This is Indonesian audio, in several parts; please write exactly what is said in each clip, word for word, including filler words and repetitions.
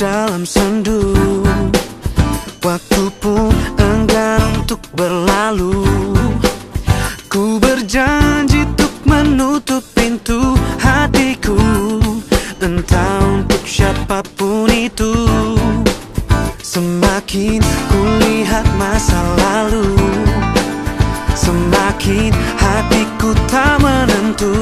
dalam sendu. Waktu pun enggan untuk berlalu. Ku berjanji untuk menutup pintu hatiku, entah untuk siapapun itu. Semakin kulihat masa lalu, semakin hatiku tak menentu.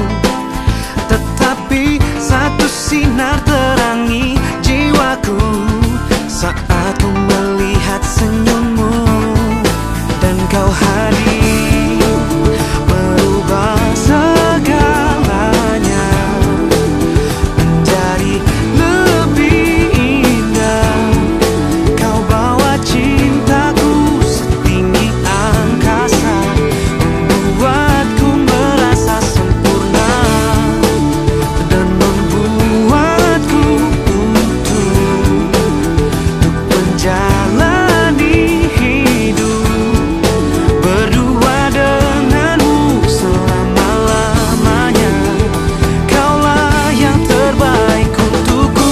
Tetapi satu sinar terangi jiwaku saat ku melihat senyummu. Dan kau hadir merubah segalanya menjadi lebih indah. Kau bawa cintaku setinggi angkasa, membuatku merasa sempurna dan membuatku utuh untuk menjalani hidup berdua denganmu selama-lamanya. Kaulah yang terbaik untukku.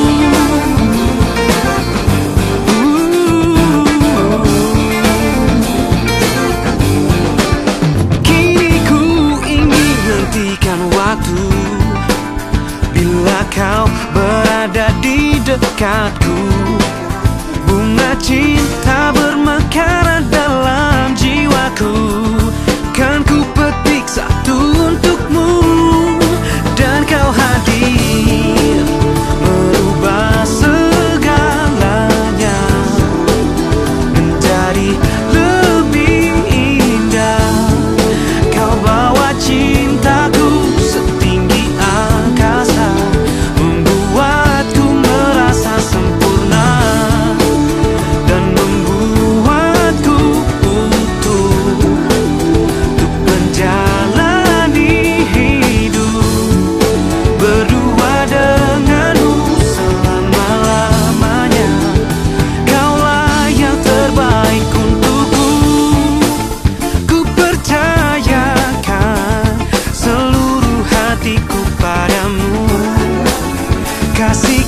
Kini ku ingin hentikan waktu bila kau berada di dekatku. Bunga cinta bermekaran dalam jiwaku, kan ku petik satu untukmu. Dan kau hadir merubah segalanya menjadi lebih indah. Kau bawa cintaku setinggi angkasa, membuatku merasa sempurna dan membuatku utuh untuk menjalani hidup berdua denganmu selama-lamanya. Kaulah yang terbaik untukku. Ku percayakan seluruh hatiku padamu. Kasih